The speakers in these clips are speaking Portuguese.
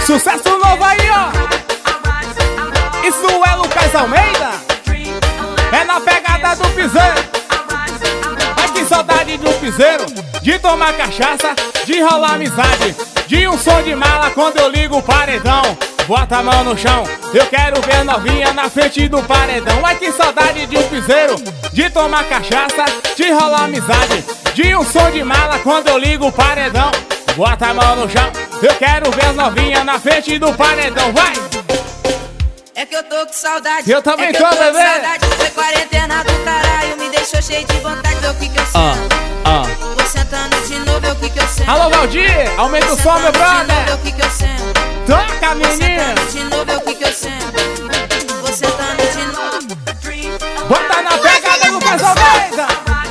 Sucesso novo aí, ó. Isso é Lucas Almeida. É na pegada do piseiro. Ai, que saudade de um piseiro, de tomar cachaça, de rolar amizade, de um som de mala quando eu ligo o paredão. Bota a mão no chão, eu quero ver novinha na frente do paredão. Ai, que saudade de um piseiro, de tomar cachaça, de rolar amizade, de um som de mala quando eu ligo o paredão. Bota a mão no chão, eu quero ver novinha na frente do paredão. Vai! É que eu tô com saudade. Eu também é que tô, eu tô bebê. com saudade. Foi quarentena do caralho, me deixou cheio de vontade. Vê o que eu sento. Vou sentando de novo, vê o que eu sento. Alô, Valdir, aumenta o som, meu brother. Vê o que eu sento. Toca, menina. Sentando de novo, vê o que eu sento. Vou sentando de novo. Bota na pegada do Lucas Almeida.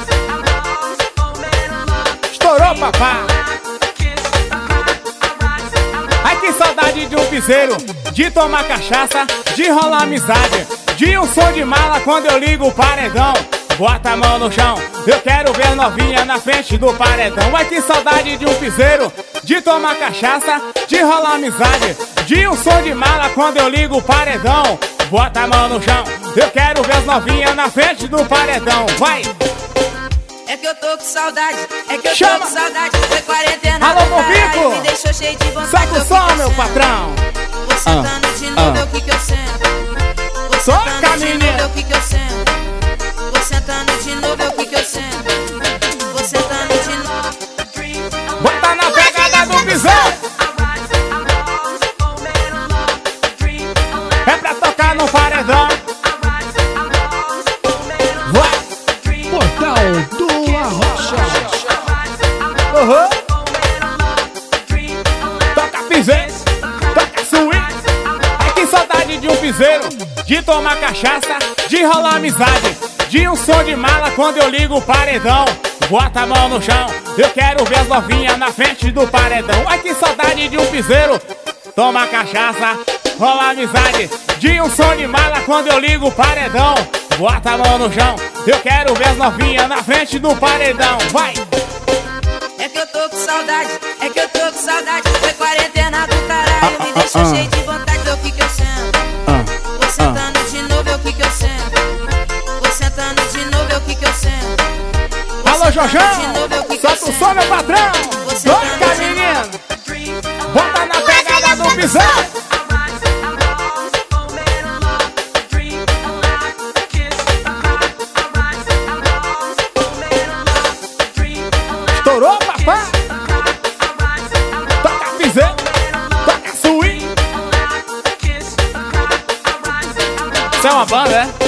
Estourou, papá. Ai, que saudade de um piseiro, de tomar cachaça, de rolar amizade, de um som de mala quando eu ligo o paredão. Bota a mão no chão, eu quero ver novinha na frente do paredão. Ai, que saudade de um piseiro, de tomar cachaça, de rolar amizade, de um som de mala quando eu ligo o paredão. Bota a mão no chão, eu quero ver novinha na frente do paredão. Vai! É que eu tô com saudade, é que eu Chama. tô com saudade. Foi quarentena Alô, do caralho, Bobico. me deixou cheio de vontade. Saca Vê o que som, eu meu sento. patrão. Vou sentando de novo, vê o que eu sento. Vou Toca, sentando de novo, menina. vê o que eu sento. Vou sentando de novo, vê o que eu sento. Vou sentando de novo. Bota na pegada do piseiro. É pra tocar no paredão. Vai! Portal do Arrocha. Uhum. Toca piseiro, toca swing. Ai, que saudade de um piseiro, de tomar cachaça, de rolar amizade, de um som de mala quando eu ligo o paredão. Bota a mão no chão, eu quero ver as novinhas na frente do paredão. Ai, que saudade de um piseiro, toma cachaça, rola amizade, de um som de mala quando eu ligo o paredão. Bota a mão no chão, eu quero ver as novinhas na frente do paredão. Vai! É que eu tô com saudade, é que eu tô com saudade. Foi quarentena do caralho, me deixou cheio de vontade. Vê o que eu sento. Vou sentando de novo, vê o que eu sento. Vou sentando de novo, vê o que eu sento. Vou Alô, sentando Jorjão, de novo, vê o que eu solta o sento. som, meu patrão. Toca, menino. Bota na pegada do piseiro. Estourou, papá. Toca piseiro, toca swing. Isso é uma banda, é?